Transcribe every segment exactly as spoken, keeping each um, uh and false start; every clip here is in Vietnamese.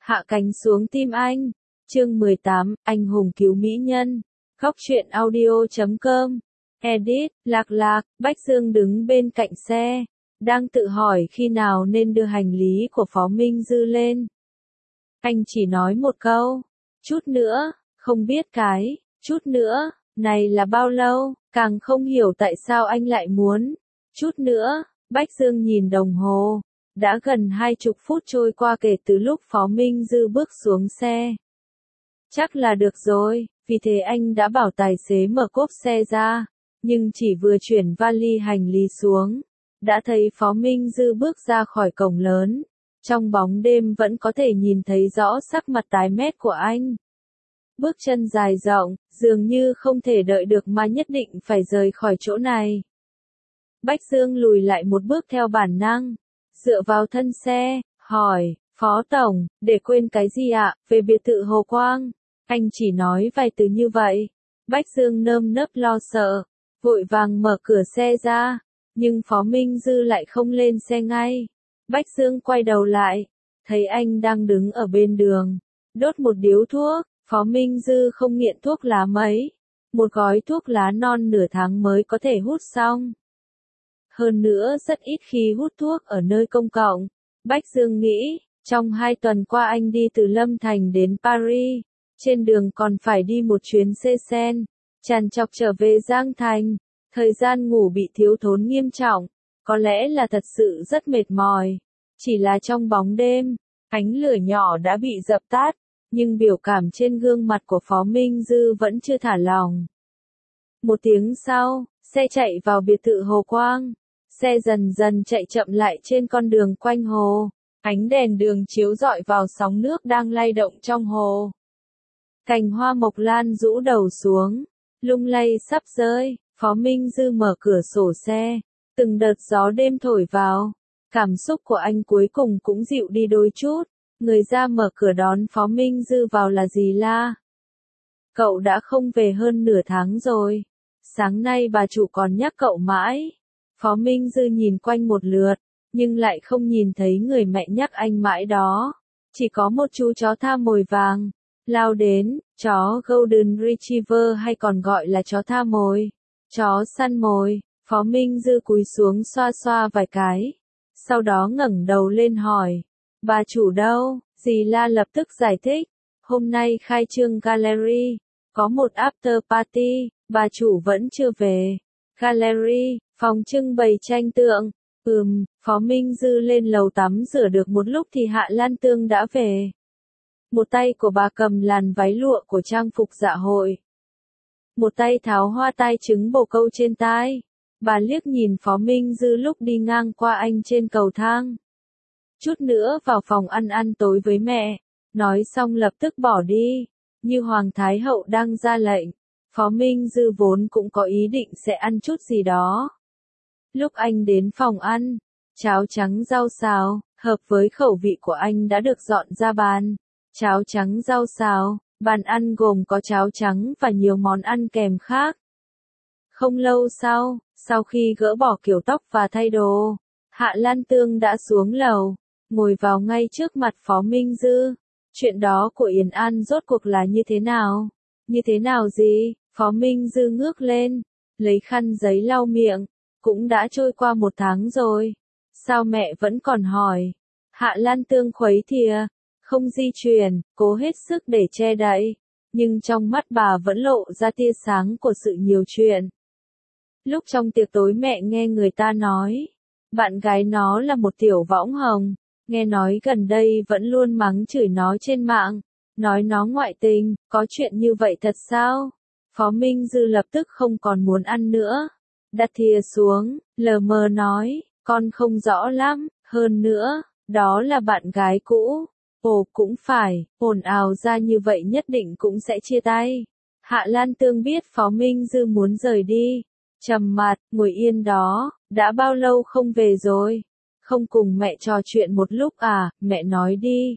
Hạ cánh xuống tim anh. Chương mười tám, anh hùng cứu mỹ nhân. Góc truyện audio chấm com. Edit, Lạc Lạc, Bách Dương đứng bên cạnh xe, đang tự hỏi khi nào nên đưa hành lý của Phó Minh Dư lên. Anh chỉ nói một câu, chút nữa, không biết cái, chút nữa, này là bao lâu, càng không hiểu tại sao anh lại muốn, chút nữa. Bách Dương nhìn đồng hồ, đã gần hai chục phút trôi qua kể từ lúc Phó Minh Dư bước xuống xe. Chắc là được rồi, vì thế anh đã bảo tài xế mở cốp xe ra, nhưng chỉ vừa chuyển vali hành lý xuống, đã thấy Phó Minh Dư bước ra khỏi cổng lớn. Trong bóng đêm vẫn có thể nhìn thấy rõ sắc mặt tái mét của anh. Bước chân dài rộng, dường như không thể đợi được mà nhất định phải rời khỏi chỗ này. Bách Dương lùi lại một bước theo bản năng, dựa vào thân xe, hỏi, Phó Tổng, để quên cái gì ạ, về biệt thự Hồ Quang? Anh chỉ nói vài từ như vậy. Bách Dương nơm nớp lo sợ, vội vàng mở cửa xe ra, nhưng Phó Minh Dư lại không lên xe ngay. Bách Dương quay đầu lại, thấy anh đang đứng ở bên đường, đốt một điếu thuốc. Phó Minh Dư không nghiện thuốc lá mấy, một gói thuốc lá non nửa tháng mới có thể hút xong. Hơn nữa rất ít khi hút thuốc ở nơi công cộng. Bách Dương nghĩ, trong hai tuần qua anh đi từ Lâm Thành đến Paris, trên đường còn phải đi một chuyến xe sen, tràn trọc trở về Giang Thành, thời gian ngủ bị thiếu thốn nghiêm trọng, có lẽ là thật sự rất mệt mỏi. Chỉ là trong bóng đêm, ánh lửa nhỏ đã bị dập tắt, nhưng biểu cảm trên gương mặt của Phó Minh Dư vẫn chưa thả lỏng. Một tiếng sau, xe chạy vào biệt thự Hồ Quang. Xe dần dần chạy chậm lại trên con đường quanh hồ. Ánh đèn đường chiếu rọi vào sóng nước đang lay động trong hồ. Cành hoa mộc lan rũ đầu xuống, lung lay sắp rơi. Phó Minh Dư mở cửa sổ xe, từng đợt gió đêm thổi vào. Cảm xúc của anh cuối cùng cũng dịu đi đôi chút. Người ra mở cửa đón Phó Minh Dư vào là dì La. Cậu đã không về hơn nửa tháng rồi. Sáng nay bà chủ còn nhắc cậu mãi. Phó Minh Dư nhìn quanh một lượt, nhưng lại không nhìn thấy người mẹ nhắc anh mãi đó. Chỉ có một chú chó tha mồi vàng, lao đến, chó Golden Retriever hay còn gọi là chó tha mồi, chó săn mồi. Phó Minh Dư cúi xuống xoa xoa vài cái, sau đó ngẩng đầu lên hỏi, bà chủ đâu? Dì La lập tức giải thích, hôm nay khai trương gallery, có một after party, bà chủ vẫn chưa về. Gallery, phòng trưng bày tranh tượng. Ừm, Phó Minh Dư lên lầu tắm rửa được một lúc thì Hạ Lan Tương đã về. Một tay của bà cầm làn váy lụa của trang phục dạ hội. Một tay tháo hoa tai trứng bồ câu trên tai. Bà liếc nhìn Phó Minh Dư lúc đi ngang qua anh trên cầu thang. Chút nữa vào phòng ăn ăn tối với mẹ. Nói xong lập tức bỏ đi, như Hoàng Thái Hậu đang ra lệnh. Phó Minh Dư vốn cũng có ý định sẽ ăn chút gì đó. Lúc anh đến phòng ăn, cháo trắng rau xào, hợp với khẩu vị của anh đã được dọn ra bàn. Cháo trắng rau xào, bàn ăn gồm có cháo trắng và nhiều món ăn kèm khác. Không lâu sau, sau khi gỡ bỏ kiểu tóc và thay đồ, Hạ Lan Tương đã xuống lầu, ngồi vào ngay trước mặt Phó Minh Dư. Chuyện đó của Yến An rốt cuộc là như thế nào? Như thế nào gì? Phó Minh Dư ngước lên, lấy khăn giấy lau miệng. Cũng đã trôi qua một tháng rồi. Sao mẹ vẫn còn hỏi? Hạ Lan Tương khuấy thìa, không di chuyển, cố hết sức để che đậy. Nhưng trong mắt bà vẫn lộ ra tia sáng của sự nhiều chuyện. Lúc trong tiệc tối mẹ nghe người ta nói, bạn gái nó là một tiểu võng hồng. Nghe nói gần đây vẫn luôn mắng chửi nó trên mạng, nói nó ngoại tình, có chuyện như vậy thật sao? Phó Minh Dư lập tức không còn muốn ăn nữa. Đặt thìa xuống, lờ mờ nói, con không rõ lắm, hơn nữa, đó là bạn gái cũ. Ồ cũng phải, ồn ào ra như vậy nhất định cũng sẽ chia tay. Hạ Lan Tương biết Phó Minh Dư muốn rời đi. Trầm mặt, ngồi yên đó, đã bao lâu không về rồi? Không cùng mẹ trò chuyện một lúc à, mẹ nói đi.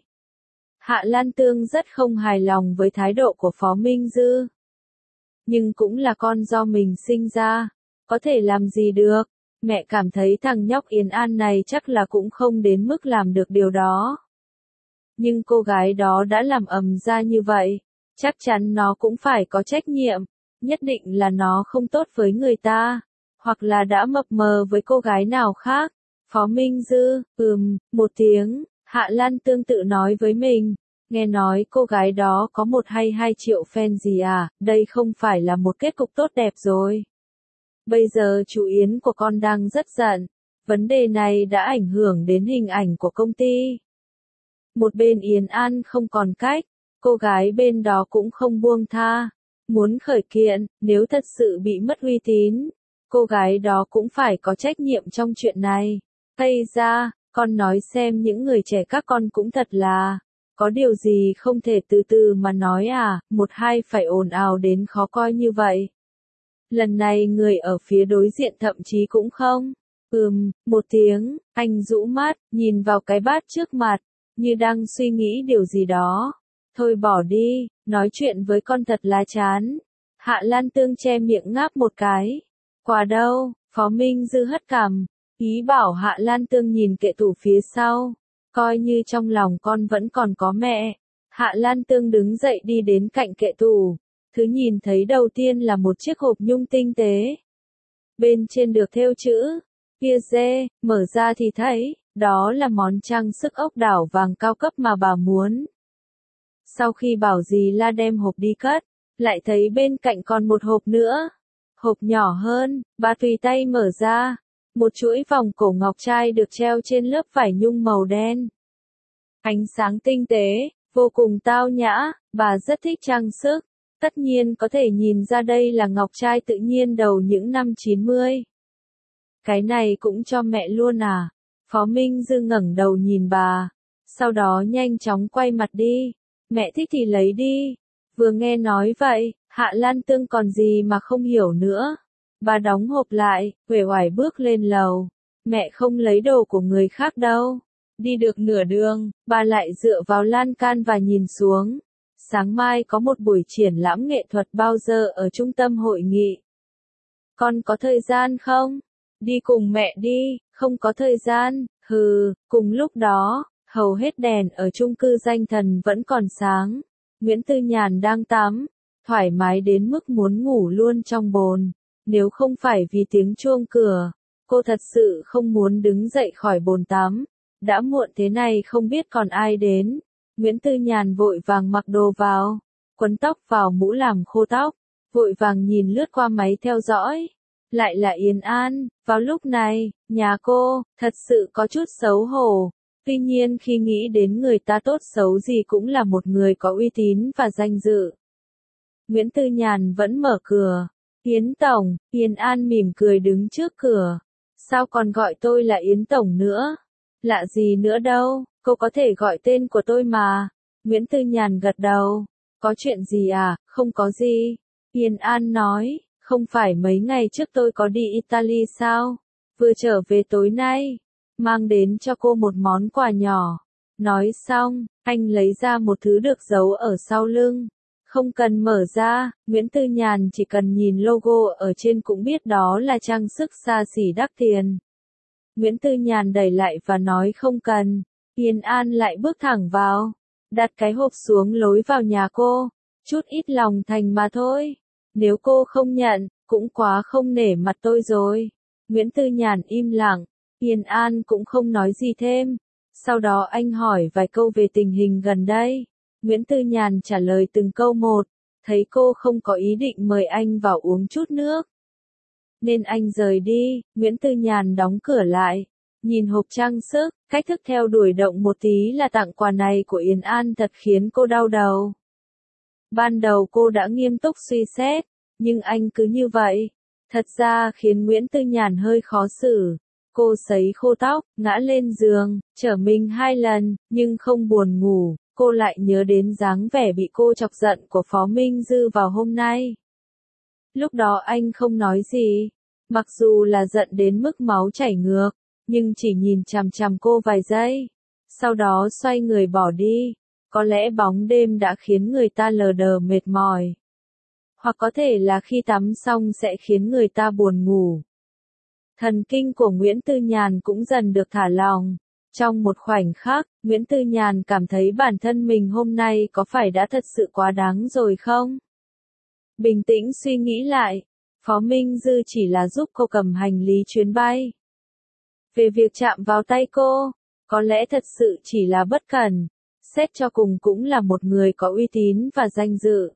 Hạ Lan Tương rất không hài lòng với thái độ của Phó Minh Dư. Nhưng cũng là con do mình sinh ra, có thể làm gì được. Mẹ cảm thấy thằng nhóc Yến An này chắc là cũng không đến mức làm được điều đó. nhưng cô gái đó đã làm ầm ra như vậy, chắc chắn nó cũng phải có trách nhiệm, nhất định là nó không tốt với người ta, hoặc là đã mập mờ với cô gái nào khác. Phó Minh Dư, ừm, một tiếng, Hạ Lan tương tự nói với mình, nghe nói cô gái đó có một hay hai triệu fan gì à, đây không phải là một kết cục tốt đẹp rồi. Bây giờ chú Yến của con đang rất giận, vấn đề này đã ảnh hưởng đến hình ảnh của công ty. Một bên Yến An không còn cách, cô gái bên đó cũng không buông tha, muốn khởi kiện, nếu thật sự bị mất uy tín, cô gái đó cũng phải có trách nhiệm trong chuyện này. Hay ra, con nói xem những người trẻ các con cũng thật là, có điều gì không thể từ từ mà nói à, một hai phải ồn ào đến khó coi như vậy. Lần này người ở phía đối diện thậm chí cũng không. Ừm, một tiếng, anh rũ mắt, nhìn vào cái bát trước mặt, như đang suy nghĩ điều gì đó. Thôi bỏ đi, nói chuyện với con thật là chán. Hạ Lan Tương che miệng ngáp một cái. Quà đâu? Phó Minh Dư hất cằm, ý bảo Hạ Lan Tương nhìn kệ tủ phía sau. Coi như trong lòng con vẫn còn có mẹ. Hạ Lan Tương đứng dậy đi đến cạnh kệ tủ. Thứ nhìn thấy đầu tiên là một chiếc hộp nhung tinh tế. Bên trên được thêu chữ, kia dê, mở ra thì thấy, đó là món trang sức ốc đảo vàng cao cấp mà bà muốn. Sau khi bảo dì La đem hộp đi cất, lại thấy bên cạnh còn một hộp nữa. Hộp nhỏ hơn, bà tùy tay mở ra. Một chuỗi vòng cổ ngọc trai được treo trên lớp vải nhung màu đen. Ánh sáng tinh tế, vô cùng tao nhã, bà rất thích trang sức. Tất nhiên có thể nhìn ra đây là ngọc trai tự nhiên đầu những năm chín mươi. Cái này cũng cho mẹ luôn à? Phó Minh Dư ngẩng đầu nhìn bà, sau đó nhanh chóng quay mặt đi. Mẹ thích thì lấy đi. Vừa nghe nói vậy, Hạ Lan Tương còn gì mà không hiểu nữa. Bà đóng hộp lại, uể oải bước lên lầu. Mẹ không lấy đồ của người khác đâu. Đi được nửa đường, bà lại dựa vào lan can và nhìn xuống. Sáng mai có một buổi triển lãm nghệ thuật bao giờ ở trung tâm hội nghị. Con có thời gian không? Đi cùng mẹ đi, không có thời gian, hừ, cùng lúc đó, hầu hết đèn ở chung cư Danh Thần vẫn còn sáng. Nguyễn Tư Nhàn đang tắm, thoải mái đến mức muốn ngủ luôn trong bồn. Nếu không phải vì tiếng chuông cửa, cô thật sự không muốn đứng dậy khỏi bồn tắm. Đã muộn thế này không biết còn ai đến. Nguyễn Tư Nhàn vội vàng mặc đồ vào, quấn tóc vào mũ làm khô tóc, vội vàng nhìn lướt qua máy theo dõi. Lại là Yến An, vào lúc này, nhà cô, thật sự có chút xấu hổ. Tuy nhiên khi nghĩ đến người ta tốt xấu gì cũng là một người có uy tín và danh dự. Nguyễn Tư Nhàn vẫn mở cửa. Yến Tổng, Yến An mỉm cười đứng trước cửa. Sao còn gọi tôi là Yến Tổng nữa? Lạ gì nữa đâu, cô có thể gọi tên của tôi mà. Nguyễn Tư Nhàn gật đầu. Có chuyện gì à? Không có gì. Yến An nói, không phải mấy ngày trước tôi có đi Italy sao? Vừa trở về tối nay, mang đến cho cô một món quà nhỏ. Nói xong, anh lấy ra một thứ được giấu ở sau lưng. Không cần mở ra, Nguyễn Tư Nhàn chỉ cần nhìn logo ở trên cũng biết đó là trang sức xa xỉ đắt tiền. Nguyễn Tư Nhàn đẩy lại và nói không cần. Yến An lại bước thẳng vào, đặt cái hộp xuống lối vào nhà cô. Chút ít lòng thành mà thôi. Nếu cô không nhận, cũng quá không nể mặt tôi rồi. Nguyễn Tư Nhàn im lặng, Yến An cũng không nói gì thêm. Sau đó anh hỏi vài câu về tình hình gần đây. Nguyễn Tư Nhàn trả lời từng câu một, thấy cô không có ý định mời anh vào uống chút nước. Nên anh rời đi, Nguyễn Tư Nhàn đóng cửa lại. Nhìn hộp trang sức, cách thức theo đuổi động một tí là tặng quà này của Yến An thật khiến cô đau đầu. Ban đầu cô đã nghiêm túc suy xét, nhưng anh cứ như vậy. Thật ra khiến Nguyễn Tư Nhàn hơi khó xử. Cô sấy khô tóc, ngã lên giường, trở mình hai lần, nhưng không buồn ngủ. Cô lại nhớ đến dáng vẻ bị cô chọc giận của Phó Minh Dư vào hôm nay. Lúc đó anh không nói gì. Mặc dù là giận đến mức máu chảy ngược, nhưng chỉ nhìn chằm chằm cô vài giây. Sau đó xoay người bỏ đi. Có lẽ bóng đêm đã khiến người ta lờ đờ mệt mỏi. Hoặc có thể là khi tắm xong sẽ khiến người ta buồn ngủ. Thần kinh của Nguyễn Tư Nhàn cũng dần được thả lỏng. Trong một khoảnh khắc, Nguyễn Tư Nhàn cảm thấy bản thân mình hôm nay có phải đã thật sự quá đáng rồi không? Bình tĩnh suy nghĩ lại, Phó Minh Dư chỉ là giúp cô cầm hành lý chuyến bay. Về việc chạm vào tay cô, có lẽ thật sự chỉ là bất cẩn, xét cho cùng cũng là một người có uy tín và danh dự.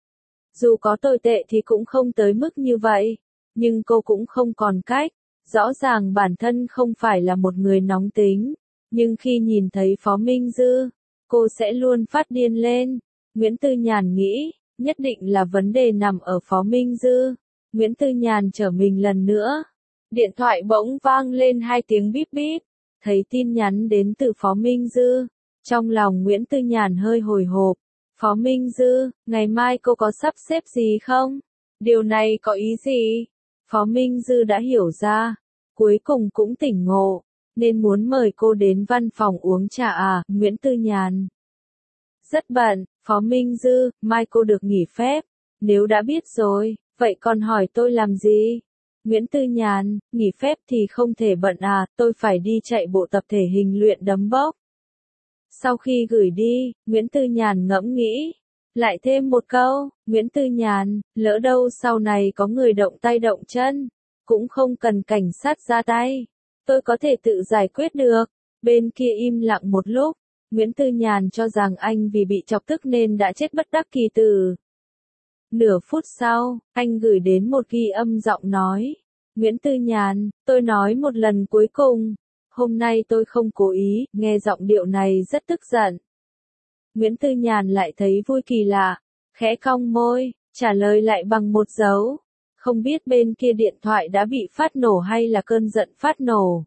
Dù có tồi tệ thì cũng không tới mức như vậy, nhưng cô cũng không còn cách, rõ ràng bản thân không phải là một người nóng tính, nhưng khi nhìn thấy Phó Minh Dư, cô sẽ luôn phát điên lên. Nguyễn Tư Nhàn nghĩ, nhất định là vấn đề nằm ở Phó Minh Dư. Nguyễn Tư Nhàn trở mình lần nữa. Điện thoại bỗng vang lên hai tiếng bíp bíp, thấy tin nhắn đến từ Phó Minh Dư. Trong lòng Nguyễn Tư Nhàn hơi hồi hộp. Phó Minh Dư, ngày mai cô có sắp xếp gì không? Điều này có ý gì? Phó Minh Dư đã hiểu ra, cuối cùng cũng tỉnh ngộ, nên muốn mời cô đến văn phòng uống trà à, Nguyễn Tư Nhàn. Rất bận, Phó Minh Dư, mai cô được nghỉ phép. Nếu đã biết rồi, vậy còn hỏi tôi làm gì? Nguyễn Tư Nhàn, nghỉ phép thì không thể bận à, tôi phải đi chạy bộ tập thể hình luyện đấm bốc. Sau khi gửi đi, Nguyễn Tư Nhàn ngẫm nghĩ, lại thêm một câu, Nguyễn Tư Nhàn, lỡ đâu sau này có người động tay động chân, cũng không cần cảnh sát ra tay, tôi có thể tự giải quyết được. Bên kia im lặng một lúc, Nguyễn Tư Nhàn cho rằng anh vì bị chọc tức nên đã chết bất đắc kỳ tử. Nửa phút sau, anh gửi đến một ghi âm giọng nói, Nguyễn Tư Nhàn, tôi nói một lần cuối cùng. Hôm nay tôi không cố ý, nghe giọng điệu này rất tức giận. Nguyễn Tư Nhàn lại thấy vui kỳ lạ, khẽ cong môi, trả lời lại bằng một dấu. Không biết bên kia điện thoại đã bị phát nổ hay là cơn giận phát nổ.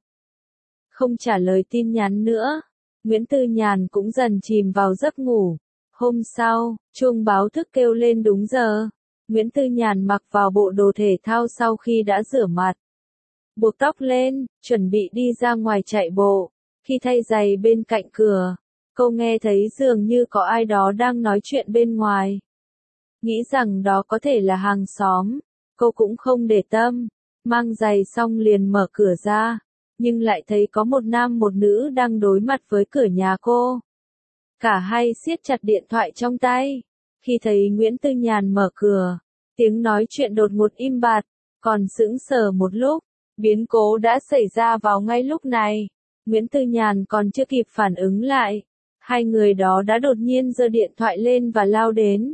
Không trả lời tin nhắn nữa, Nguyễn Tư Nhàn cũng dần chìm vào giấc ngủ. Hôm sau, chuông báo thức kêu lên đúng giờ. Nguyễn Tư Nhàn mặc vào bộ đồ thể thao sau khi đã rửa mặt. Buộc tóc lên, chuẩn bị đi ra ngoài chạy bộ. Khi thay giày bên cạnh cửa, cô nghe thấy dường như có ai đó đang nói chuyện bên ngoài. Nghĩ rằng đó có thể là hàng xóm, cô cũng không để tâm, mang giày xong liền mở cửa ra, nhưng lại thấy có một nam một nữ đang đối mặt với cửa nhà cô. Cả hai siết chặt điện thoại trong tay. Khi thấy Nguyễn Tư Nhàn mở cửa, tiếng nói chuyện đột ngột im bặt, còn sững sờ một lúc. Biến cố đã xảy ra vào ngay lúc này. Nguyễn Tư Nhàn còn chưa kịp phản ứng lại. Hai người đó đã đột nhiên giơ điện thoại lên và lao đến.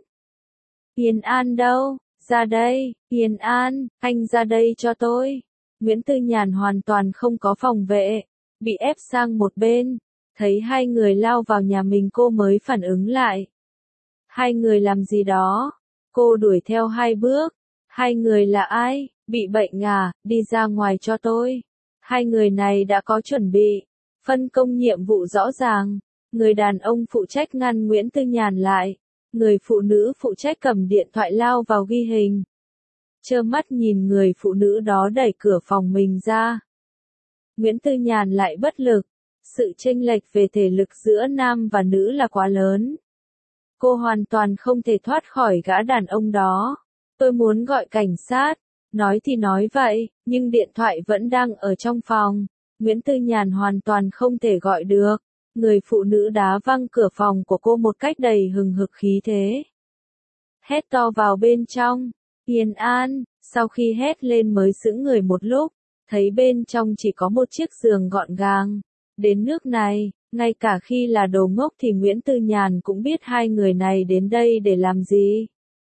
Yên An đâu? Ra đây, Yên An, anh ra đây cho tôi. Nguyễn Tư Nhàn hoàn toàn không có phòng vệ, bị ép sang một bên. Thấy hai người lao vào nhà mình cô mới phản ứng lại. Hai người làm gì đó? Cô đuổi theo hai bước. Hai người là ai? Bị bệnh à? Đi ra ngoài cho tôi. Hai người này đã có chuẩn bị, phân công nhiệm vụ rõ ràng. Người đàn ông phụ trách ngăn Nguyễn Tư Nhàn lại. Người phụ nữ phụ trách cầm điện thoại lao vào ghi hình. Trơ mắt nhìn người phụ nữ đó đẩy cửa phòng mình ra. Nguyễn Tư Nhàn lại bất lực. Sự chênh lệch về thể lực giữa nam và nữ là quá lớn. Cô hoàn toàn không thể thoát khỏi gã đàn ông đó. Tôi muốn gọi cảnh sát. Nói thì nói vậy, nhưng điện thoại vẫn đang ở trong phòng. Nguyễn Tư Nhàn hoàn toàn không thể gọi được. Người phụ nữ đá văng cửa phòng của cô một cách đầy hừng hực khí thế. Hét to vào bên trong. Yên An, sau khi hét lên mới sững người một lúc, thấy bên trong chỉ có một chiếc giường gọn gàng. Đến nước này, ngay cả khi là đồ ngốc thì Nguyễn Tư Nhàn cũng biết hai người này đến đây để làm gì.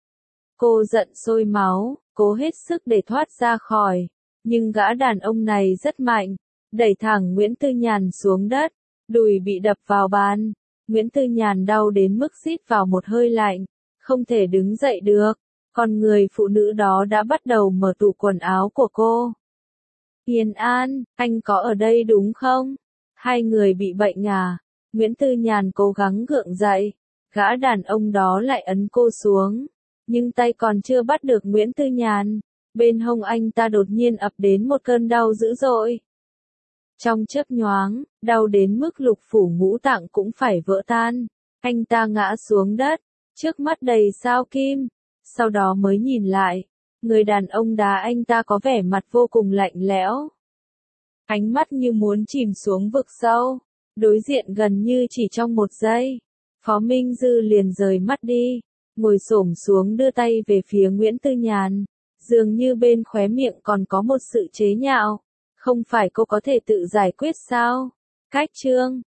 Cô giận sôi máu, cố hết sức để thoát ra khỏi, nhưng gã đàn ông này rất mạnh, đẩy thẳng Nguyễn Tư Nhàn xuống đất, đùi bị đập vào bàn. Nguyễn Tư Nhàn đau đến mức rít vào một hơi lạnh, không thể đứng dậy được, còn người phụ nữ đó đã bắt đầu mở tủ quần áo của cô. Yên An, anh có ở đây đúng không? Hai người bị bệnh à? Nguyễn Tư Nhàn cố gắng gượng dậy, gã đàn ông đó lại ấn cô xuống, nhưng tay còn chưa bắt được Nguyễn Tư Nhàn, bên hông anh ta đột nhiên ập đến một cơn đau dữ dội. Trong chớp nhoáng, đau đến mức lục phủ ngũ tạng cũng phải vỡ tan, anh ta ngã xuống đất, trước mắt đầy sao kim, sau đó mới nhìn lại, người đàn ông đá anh ta có vẻ mặt vô cùng lạnh lẽo. Ánh mắt như muốn chìm xuống vực sâu, Đối diện gần như chỉ trong một giây, Phó Minh Dư liền rời mắt đi, ngồi xổm xuống đưa tay về phía Nguyễn Tư Nhàn, dường như bên khóe miệng còn có một sự chế nhạo. Không phải cô có thể tự giải quyết sao? Cách chương